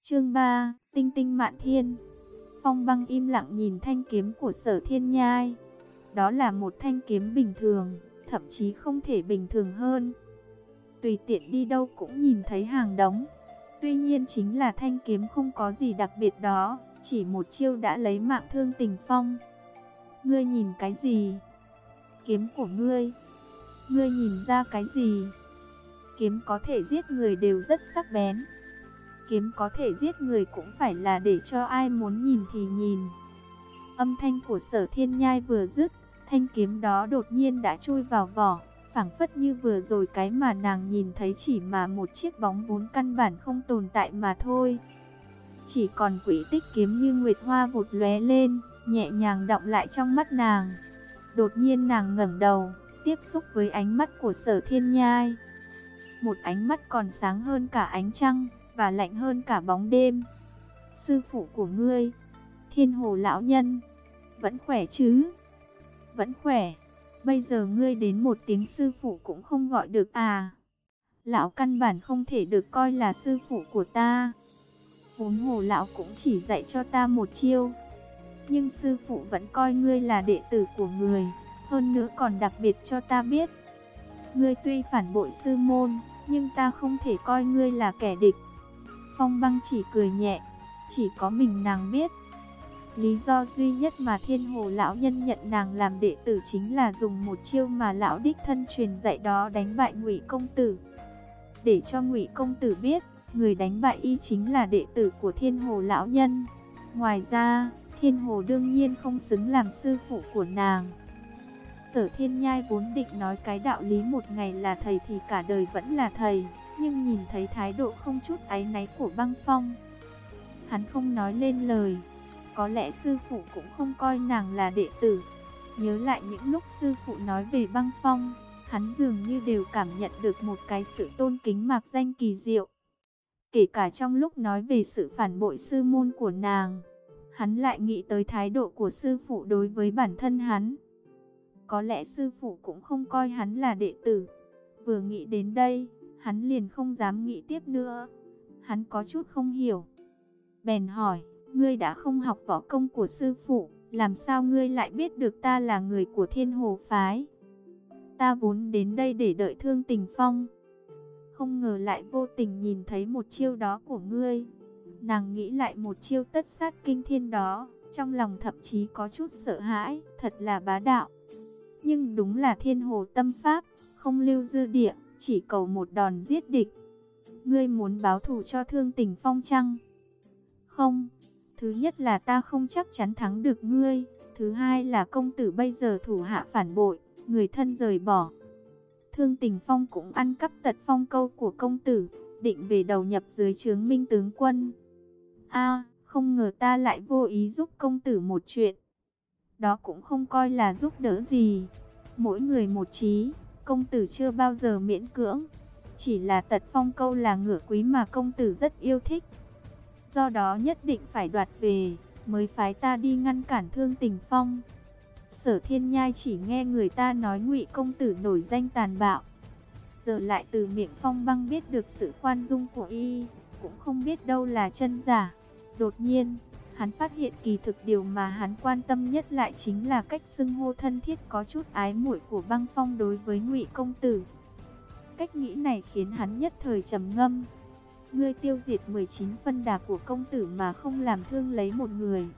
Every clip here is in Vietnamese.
Chương 3, Tinh tinh mạn thiên. Phong Băng im lặng nhìn thanh kiếm của Sở Thiên Nhai. Đó là một thanh kiếm bình thường, thậm chí không thể bình thường hơn. Tùy tiện đi đâu cũng nhìn thấy hàng đống. Tuy nhiên chính là thanh kiếm không có gì đặc biệt đó, chỉ một chiêu đã lấy mạng Thương Tình Phong. Ngươi nhìn cái gì? Kiếm của ngươi. Ngươi nhìn ra cái gì? Kiếm có thể giết người đều rất sắc bén. Kiếm có thể giết người cũng phải là để cho ai muốn nhìn thì nhìn. Âm thanh của Sở Thiên Nhai vừa dứt, thanh kiếm đó đột nhiên đã chui vào vỏ, phảng phất như vừa rồi cái mà nàng nhìn thấy chỉ mà một chiếc bóng vốn căn bản không tồn tại mà thôi. Chỉ còn quỹ tích kiếm như nguyệt hoa vụt lóe lên, nhẹ nhàng đọng lại trong mắt nàng. Đột nhiên nàng ngẩng đầu, tiếp xúc với ánh mắt của Sở Thiên Nhai. Một ánh mắt còn sáng hơn cả ánh trăng, và lạnh hơn cả bóng đêm. Sư phụ của ngươi, Thiên Hồ lão nhân, vẫn khỏe chứ? Vẫn khỏe. Bây giờ ngươi đến một tiếng sư phụ cũng không gọi được à? Lão căn bản không thể được coi là sư phụ của ta. Huống hồ lão cũng chỉ dạy cho ta một chiêu. Nhưng sư phụ vẫn coi ngươi là đệ tử của người, hơn nữa còn đặc biệt cho ta biết. Ngươi tuy phản bội sư môn, nhưng ta không thể coi ngươi là kẻ địch. Phong Băng chỉ cười nhẹ, chỉ có mình nàng biết. Lý do duy nhất mà Thiên Hồ lão nhân nhận nàng làm đệ tử chính là dùng một chiêu mà lão đích thân truyền dạy đó đánh bại Ngụy công tử. Để cho Ngụy công tử biết, người đánh bại y chính là đệ tử của Thiên Hồ lão nhân. Ngoài ra, Thiên Hồ đương nhiên không xứng làm sư phụ của nàng. Sở Thiên Nhai vốn định nói cái đạo lý một ngày là thầy thì cả đời vẫn là thầy, nhưng nhìn thấy thái độ không chút áy náy của Băng Phong, hắn không nói lên lời. Có lẽ sư phụ cũng không coi nàng là đệ tử. Nhớ lại những lúc sư phụ nói về Băng Phong, hắn dường như đều cảm nhận được một cái sự tôn kính mạc danh kỳ diệu. Kể cả trong lúc nói về sự phản bội sư môn của nàng, hắn lại nghĩ tới thái độ của sư phụ đối với bản thân hắn. Có lẽ sư phụ cũng không coi hắn là đệ tử. Vừa nghĩ đến đây, hắn liền không dám nghĩ tiếp nữa. Hắn có chút không hiểu, bèn hỏi: ngươi đã không học võ công của sư phụ, làm sao ngươi lại biết được ta là người của Thiên Hồ phái? Ta vốn đến đây để đợi Thương Tình Phong, không ngờ lại vô tình nhìn thấy một chiêu đó của ngươi. Nàng nghĩ lại một chiêu tất sát kinh thiên đó, trong lòng thậm chí có chút sợ hãi, thật là bá đạo. Nhưng đúng là Thiên Hồ tâm pháp, không lưu dư địa, chỉ cầu một đòn giết địch. Ngươi muốn báo thù cho Thương Tình Phong chăng? Không. Thứ nhất là ta không chắc chắn thắng được ngươi. Thứ hai là công tử bây giờ thủ hạ phản bội, người thân rời bỏ. Thương Tình Phong cũng ăn cắp tật phong câu của công tử, định về đầu nhập dưới trướng Minh tướng quân. Không ngờ ta lại vô ý giúp công tử một chuyện. Đó cũng không coi là giúp đỡ gì. Mỗi người một chí, công tử chưa bao giờ miễn cưỡng. Chỉ là tật phong câu là ngựa quý mà công tử rất yêu thích, do đó nhất định phải đoạt về, mới phái ta đi ngăn cản Thương Tình Phong. Sở Thiên Nhai chỉ nghe người ta nói Ngụy công tử nổi danh tàn bạo, giờ lại từ miệng Phong Băng biết được sự khoan dung của y, cũng không biết đâu là chân giả. Đột nhiên, hắn phát hiện kỳ thực điều mà hắn quan tâm nhất lại chính là cách xưng hô thân thiết có chút ái muội của Băng Phong đối với Ngụy công tử. Cách nghĩ này khiến hắn nhất thời trầm ngâm. Ngươi tiêu diệt 19 phân đà của công tử mà không làm thương lấy một người.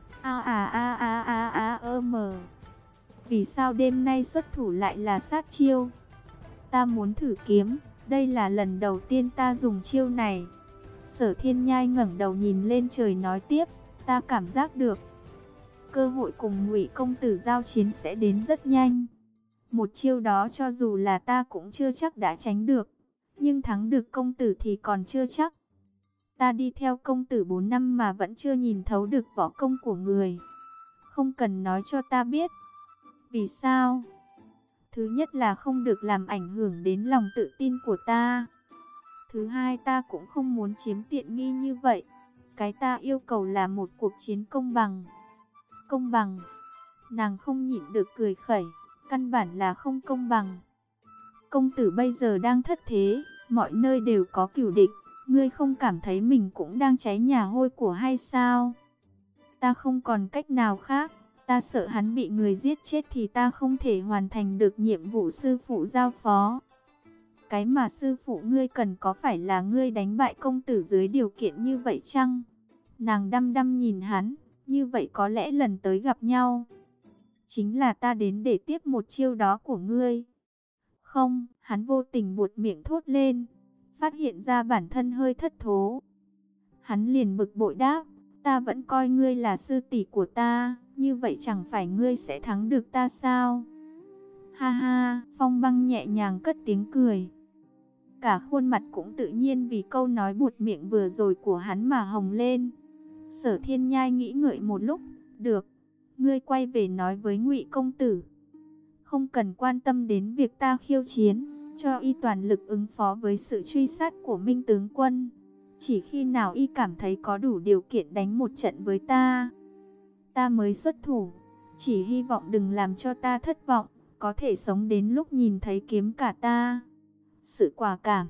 Vì sao đêm nay xuất thủ lại là sát chiêu? Ta muốn thử kiếm, đây là lần đầu tiên ta dùng chiêu này. Sở Thiên Nhai ngẩng đầu nhìn lên trời nói tiếp, ta cảm giác được cơ hội cùng Ngụy công tử giao chiến sẽ đến rất nhanh. Một chiêu đó cho dù là ta cũng chưa chắc đã tránh được, nhưng thắng được công tử thì còn chưa chắc. Ta đi theo công tử 4 năm mà vẫn chưa nhìn thấu được võ công của người. Không cần nói cho ta biết. Vì sao? Thứ nhất là không được làm ảnh hưởng đến lòng tự tin của ta. Thứ hai, ta cũng không muốn chiếm tiện nghi như vậy. Cái ta yêu cầu là một cuộc chiến công bằng. Công bằng? Nàng không nhịn được cười khẩy. Căn bản là không công bằng. Công tử bây giờ đang thất thế, mọi nơi đều có cửu địch. Ngươi không cảm thấy mình cũng đang cháy nhà hôi của hay sao? Ta không còn cách nào khác. Ta sợ hắn bị người giết chết thì ta không thể hoàn thành được nhiệm vụ sư phụ giao phó. Cái mà sư phụ ngươi cần có phải là ngươi đánh bại công tử dưới điều kiện như vậy chăng? Nàng đăm đăm nhìn hắn, như vậy có lẽ lần tới gặp nhau, chính là ta đến để tiếp một chiêu đó của ngươi. Không, hắn vô tình buột miệng thốt lên, phát hiện ra bản thân hơi thất thố. Hắn liền bực bội đáp, ta vẫn coi ngươi là sư tỷ của ta, như vậy chẳng phải ngươi sẽ thắng được ta sao? Ha ha, Phong Băng nhẹ nhàng cất tiếng cười. Cả khuôn mặt cũng tự nhiên vì câu nói buột miệng vừa rồi của hắn mà hồng lên. Sở Thiên Nhai nghĩ ngợi một lúc, được, ngươi quay về nói với Ngụy công tử, không cần quan tâm đến việc ta khiêu chiến, cho y toàn lực ứng phó với sự truy sát của Minh tướng quân. Chỉ khi nào y cảm thấy có đủ điều kiện đánh một trận với ta mới xuất thủ. Chỉ hy vọng đừng làm cho ta thất vọng, có thể sống đến lúc nhìn thấy kiếm cả ta. Sự quả cảm,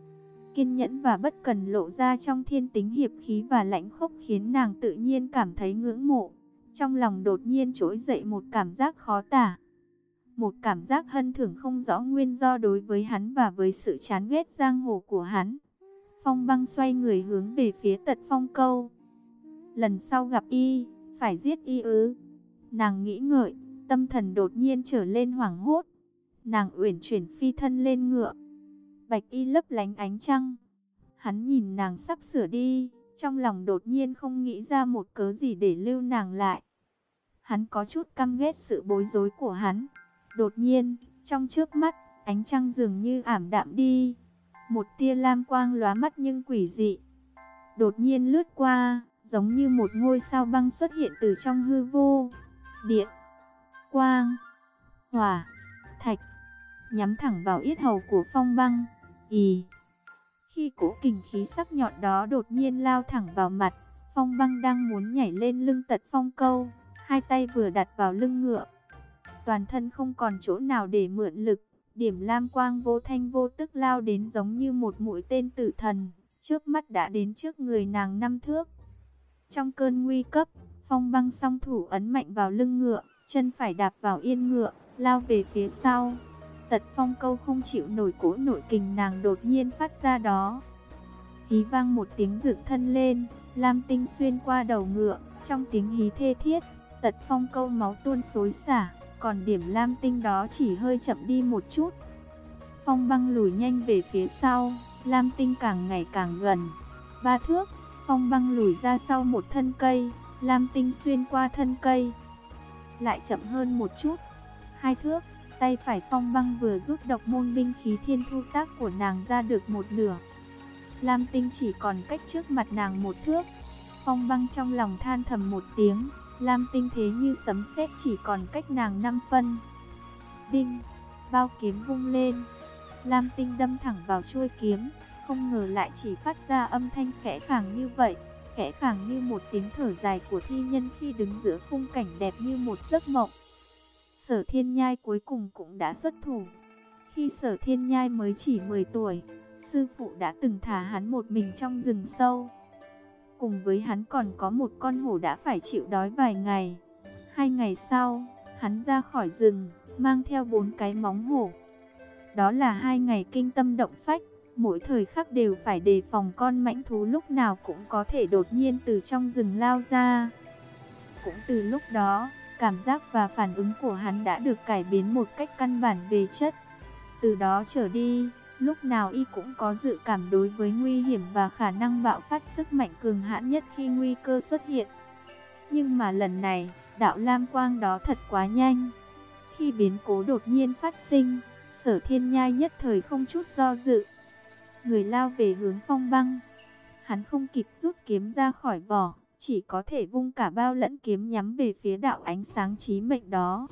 kiên nhẫn và bất cần lộ ra trong thiên tính hiệp khí và lãnh khốc khiến nàng tự nhiên cảm thấy ngưỡng mộ. Trong lòng đột nhiên trỗi dậy một cảm giác khó tả. Một cảm giác hân thưởng không rõ nguyên do đối với hắn và với sự chán ghét giang hồ của hắn. Phong Băng xoay người hướng về phía Tật Phong Câu. Lần sau gặp y, phải giết y ư? Nàng nghĩ ngợi, tâm thần đột nhiên trở lên hoảng hốt. Nàng uyển chuyển phi thân lên ngựa. Bạch y lấp lánh ánh trăng. Hắn nhìn nàng sắp sửa đi, trong lòng đột nhiên không nghĩ ra một cớ gì để lưu nàng lại. Hắn có chút căm ghét sự bối rối của hắn. Đột nhiên, trong chớp mắt, ánh trăng dường như ảm đạm đi. Một tia lam quang lóa mắt nhưng quỷ dị đột nhiên lướt qua, giống như một ngôi sao băng xuất hiện từ trong hư vô. Điện, quang, hỏa, thạch, nhắm thẳng vào yết hầu của Phong Băng. Khi cỗ kình khí sắc nhọn đó đột nhiên lao thẳng vào mặt, Phong Băng đang muốn nhảy lên lưng Tật Phong Câu, hai tay vừa đặt vào lưng ngựa, toàn thân không còn chỗ nào để mượn lực. Điểm lam quang vô thanh vô tức lao đến giống như một mũi tên tử thần, trước mắt đã đến trước người nàng 5 thước. Trong cơn nguy cấp, Phong Băng song thủ ấn mạnh vào lưng ngựa, chân phải đạp vào yên ngựa, lao về phía sau. Tật Phong Câu không chịu nổi cỗ nội kình nàng đột nhiên phát ra đó. Hí vang một tiếng dựng thân lên, lam tinh xuyên qua đầu ngựa, trong tiếng hí thê thiết, Tật Phong Câu máu tuôn xối xả. Còn điểm lam tinh đó chỉ hơi chậm đi một chút. Phong Băng lùi nhanh về phía sau, lam tinh càng ngày càng gần. 3 thước, Phong Băng lùi ra sau một thân cây, lam tinh xuyên qua thân cây. Lại chậm hơn một chút, 2 thước, tay phải Phong Băng vừa rút độc môn binh khí thiên thu tác của nàng ra được một nửa. Lam tinh chỉ còn cách trước mặt nàng 1 thước. Phong Băng trong lòng than thầm một tiếng. Lam tinh thế như sấm sét chỉ còn cách nàng 5 phân. Đinh, bao kiếm vung lên. Lam tinh đâm thẳng vào chuôi kiếm, không ngờ lại chỉ phát ra âm thanh khẽ khàng như vậy, khẽ khàng như một tiếng thở dài của thi nhân khi đứng giữa khung cảnh đẹp như một giấc mộng. Sở Thiên Nhai cuối cùng cũng đã xuất thủ. Khi Sở Thiên Nhai mới chỉ 10 tuổi, sư phụ đã từng thả hắn một mình trong rừng sâu. Cùng với hắn còn có một con hổ đã phải chịu đói vài ngày. 2 ngày sau, hắn ra khỏi rừng, mang theo 4 cái móng hổ. Đó là 2 ngày kinh tâm động phách, mỗi thời khắc đều phải đề phòng con mãnh thú lúc nào cũng có thể đột nhiên từ trong rừng lao ra. Cũng từ lúc đó, cảm giác và phản ứng của hắn đã được cải biến một cách căn bản về chất. Từ đó trở đi, lúc nào y cũng có dự cảm đối với nguy hiểm và khả năng bạo phát sức mạnh cường hãn nhất khi nguy cơ xuất hiện. Nhưng mà lần này, đạo lam quang đó thật quá nhanh. Khi biến cố đột nhiên phát sinh, Sở Thiên Nhai nhất thời không chút do dự. Người lao về hướng Phong Băng. Hắn không kịp rút kiếm ra khỏi vỏ, chỉ có thể vung cả bao lẫn kiếm nhắm về phía đạo ánh sáng chí mệnh đó.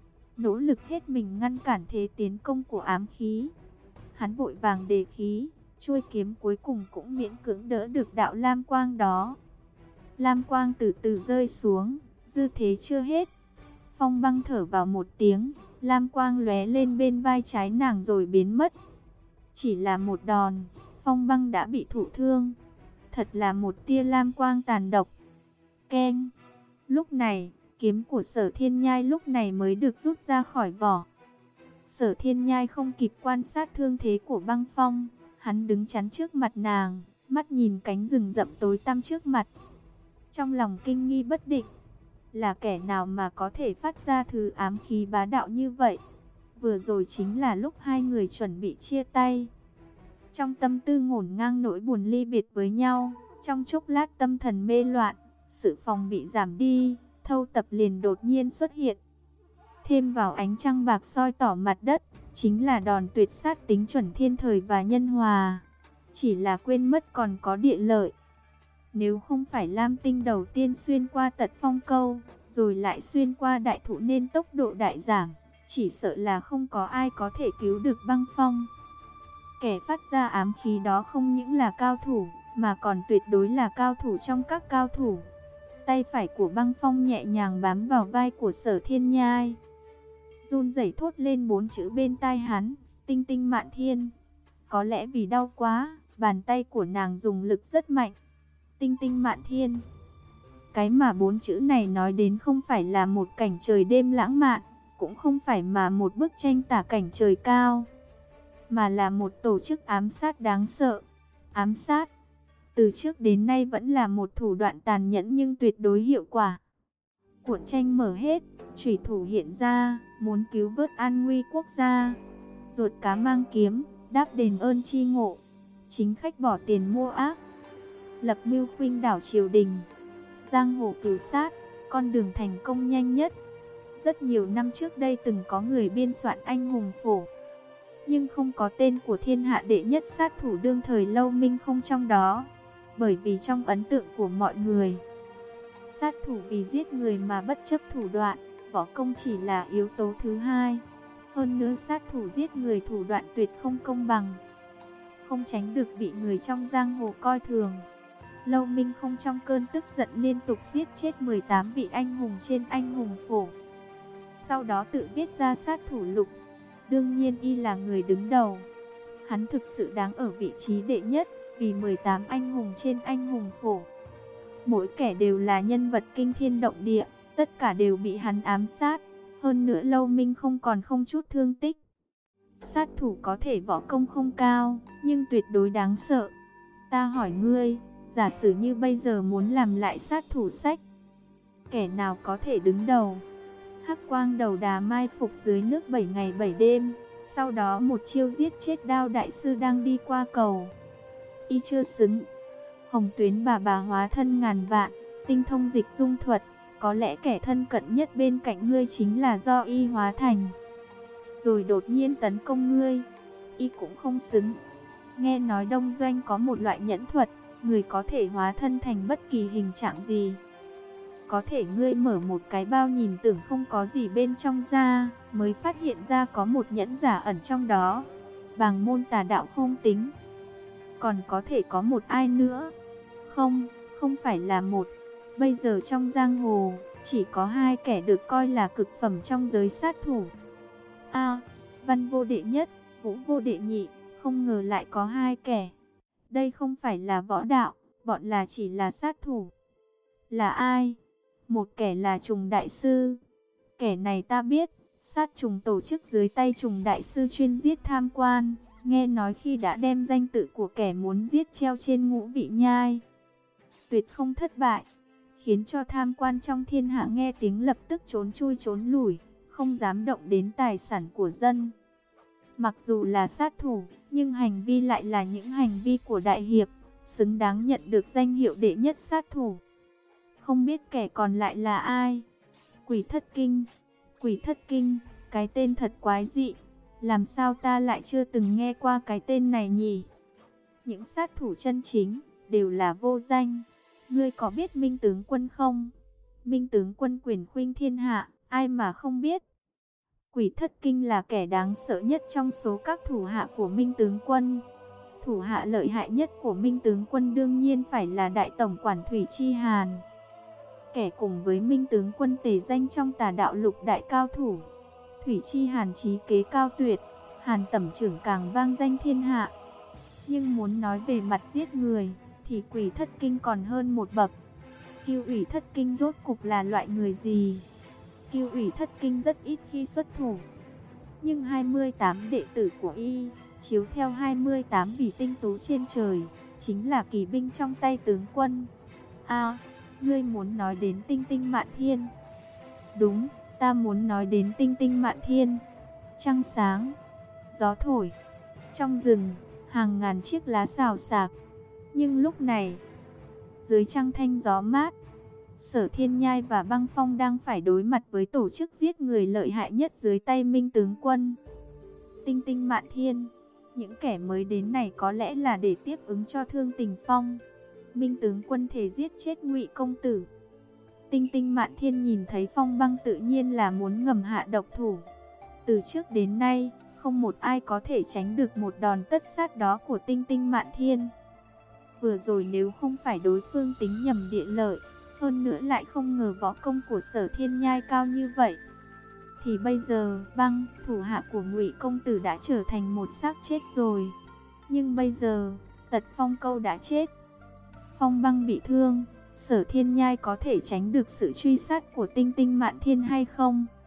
Nỗ lực hết mình ngăn cản thế tiến công của ám khí. Hắn vội vàng đề khí, chuôi kiếm cuối cùng cũng miễn cưỡng đỡ được đạo lam quang đó. Lam quang từ từ rơi xuống, dư thế chưa hết. Phong Băng thở vào một tiếng, lam quang lóe lên bên vai trái nàng rồi biến mất. Chỉ là một đòn, Phong Băng đã bị thụ thương. Thật là một tia lam quang tàn độc. Keng. Lúc này, kiếm của Sở Thiên Nhai lúc này mới được rút ra khỏi vỏ. Sở Thiên Nhai không kịp quan sát thương thế của Băng Phong, hắn đứng chắn trước mặt nàng, mắt nhìn cánh rừng rậm tối tăm trước mặt. Trong lòng kinh nghi bất định, là kẻ nào mà có thể phát ra thứ ám khí bá đạo như vậy? Vừa rồi chính là lúc hai người chuẩn bị chia tay. Trong tâm tư ngổn ngang nỗi buồn ly biệt với nhau, trong chốc lát tâm thần mê loạn, sự phòng bị giảm đi, Thâu Tập liền đột nhiên xuất hiện. Thêm vào ánh trăng bạc soi tỏ mặt đất, chính là đòn tuyệt sát tính chuẩn thiên thời và nhân hòa. Chỉ là quên mất còn có địa lợi. Nếu không phải Lam Tinh đầu tiên xuyên qua Tật Phong Câu, rồi lại xuyên qua đại thụ nên tốc độ đại giảm, chỉ sợ là không có ai có thể cứu được Băng Phong. Kẻ phát ra ám khí đó không những là cao thủ, mà còn tuyệt đối là cao thủ trong các cao thủ. Tay phải của Băng Phong nhẹ nhàng bám vào vai của Sở Thiên Nhai, run rẩy thốt lên 4 chữ bên tai hắn: Tinh Tinh Mạn Thiên. Có lẽ vì đau quá, bàn tay của nàng dùng lực rất mạnh. Tinh Tinh Mạn Thiên. Cái mà 4 chữ này nói đến không phải là một cảnh trời đêm lãng mạn, cũng không phải mà một bức tranh tả cảnh trời cao, mà là một tổ chức ám sát đáng sợ. Ám sát, từ trước đến nay vẫn là một thủ đoạn tàn nhẫn nhưng tuyệt đối hiệu quả. Cuộn tranh mở hết, chủy thủ hiện ra, muốn cứu vớt an nguy quốc gia. Ruột cá mang kiếm, đáp đền ơn chi ngộ. Chính khách bỏ tiền mua ác, lập mưu khuynh đảo triều đình. Giang hồ cửu sát, con đường thành công nhanh nhất. Rất nhiều năm trước đây từng có người biên soạn anh hùng phổ, nhưng không có tên của thiên hạ đệ nhất sát thủ đương thời Lâu Minh không trong đó. Bởi vì trong ấn tượng của mọi người, sát thủ vì giết người mà bất chấp thủ đoạn, võ công chỉ là yếu tố thứ hai. Hơn nữa sát thủ giết người thủ đoạn tuyệt không công bằng, không tránh được bị người trong giang hồ coi thường. Lâu Minh không trong cơn tức giận liên tục giết chết 18 vị anh hùng trên anh hùng phổ, sau đó tự viết ra sát thủ lục. Đương nhiên y là người đứng đầu, hắn thực sự đáng ở vị trí đệ nhất, vì 18 anh hùng trên anh hùng phổ, mỗi kẻ đều là nhân vật kinh thiên động địa, tất cả đều bị hắn ám sát. Hơn nữa Lâu Minh không còn không chút thương tích. Sát thủ có thể võ công không cao, nhưng tuyệt đối đáng sợ. Ta hỏi ngươi, giả sử như bây giờ muốn làm lại sát thủ sách, kẻ nào có thể đứng đầu? Hắc Quang Đầu Đà mai phục dưới nước 7 ngày 7 đêm, sau đó một chiêu giết chết Đao đại sư đang đi qua cầu. Y chưa xứng. Hồng Tuyến bà hóa thân ngàn vạn, tinh thông dịch dung thuật, có lẽ kẻ thân cận nhất bên cạnh ngươi chính là do y hóa thành, rồi đột nhiên tấn công ngươi. Y cũng không xứng. Nghe nói Đông Doanh có một loại nhẫn thuật, người có thể hóa thân thành bất kỳ hình trạng gì. Có thể ngươi mở một cái bao nhìn tưởng không có gì bên trong ra, mới phát hiện ra có một nhẫn giả ẩn trong đó. Bàng môn tà đạo không tính, còn có thể có một ai nữa? Không phải là một. Bây giờ trong giang hồ, chỉ có 2 kẻ được coi là cực phẩm trong giới sát thủ. Văn vô đệ nhất, Vũ vô đệ nhị, không ngờ lại có 2 kẻ. Đây không phải là võ đạo, bọn là chỉ là sát thủ. Là ai? Một kẻ là Trùng đại sư. Kẻ này ta biết, sát trùng tổ chức dưới tay Trùng đại sư chuyên giết tham quan. Nghe nói khi đã đem danh tự của kẻ muốn giết treo trên Ngũ Vị Nhai, tuyệt không thất bại, khiến cho tham quan trong thiên hạ nghe tiếng lập tức trốn chui trốn lủi, không dám động đến tài sản của dân. Mặc dù là sát thủ, nhưng hành vi lại là những hành vi của đại hiệp, xứng đáng nhận được danh hiệu đệ nhất sát thủ. Không biết kẻ còn lại là ai? Quỷ Thất Kinh. Quỷ Thất Kinh, cái tên thật quái dị. Làm sao ta lại chưa từng nghe qua cái tên này nhỉ? Những sát thủ chân chính đều là vô danh. Ngươi có biết Minh Tướng Quân không? Minh Tướng Quân quyền khuynh thiên hạ, ai mà không biết. Quỷ Thất Kinh là kẻ đáng sợ nhất trong số các thủ hạ của Minh Tướng Quân. Thủ hạ lợi hại nhất của Minh Tướng Quân đương nhiên phải là Đại Tổng quản Thủy Chi Hàn, kẻ cùng với Minh Tướng Quân tề danh trong Tà đạo lục đại cao thủ. Thủy Chi Hàn trí kế cao tuyệt, Hàn tẩm trưởng càng vang danh thiên hạ. Nhưng muốn nói về mặt giết người, thì Quỷ Thất Kinh còn hơn một bậc. Cưu Ủy Thất Kinh rốt cục là loại người gì? Cưu Ủy Thất Kinh rất ít khi xuất thủ, nhưng 28 đệ tử của y, chiếu theo 28 vì tinh tú trên trời, chính là kỳ binh trong tay tướng quân. À, ngươi muốn nói đến Tinh Tinh Mạn Thiên? Đúng, ta muốn nói đến Tinh Tinh Mạn Thiên. Trăng sáng, gió thổi, trong rừng, hàng ngàn chiếc lá xào xạc. Nhưng lúc này, dưới trăng thanh gió mát, Sở Thiên Nhai và Băng Phong đang phải đối mặt với tổ chức giết người lợi hại nhất dưới tay Minh tướng quân. Tinh Tinh Mạn Thiên, những kẻ mới đến này có lẽ là để tiếp ứng cho Thương Tình Phong. Minh tướng quân thể giết chết Ngụy công tử. Tinh Tinh Mạn Thiên nhìn thấy Phong Băng tự nhiên là muốn ngầm hạ độc thủ. Từ trước đến nay, không một ai có thể tránh được một đòn tất sát đó của Tinh Tinh Mạn Thiên. Vừa rồi nếu không phải đối phương tính nhầm địa lợi, hơn nữa lại không ngờ võ công của Sở Thiên Nhai cao như vậy, thì bây giờ Băng, thủ hạ của Ngụy công tử đã trở thành một xác chết rồi. Nhưng bây giờ, Tật Phong Câu đã chết, Phong Băng bị thương, Sở Thiên Nhai có thể tránh được sự truy sát của Tinh Tinh Mạn Thiên hay không?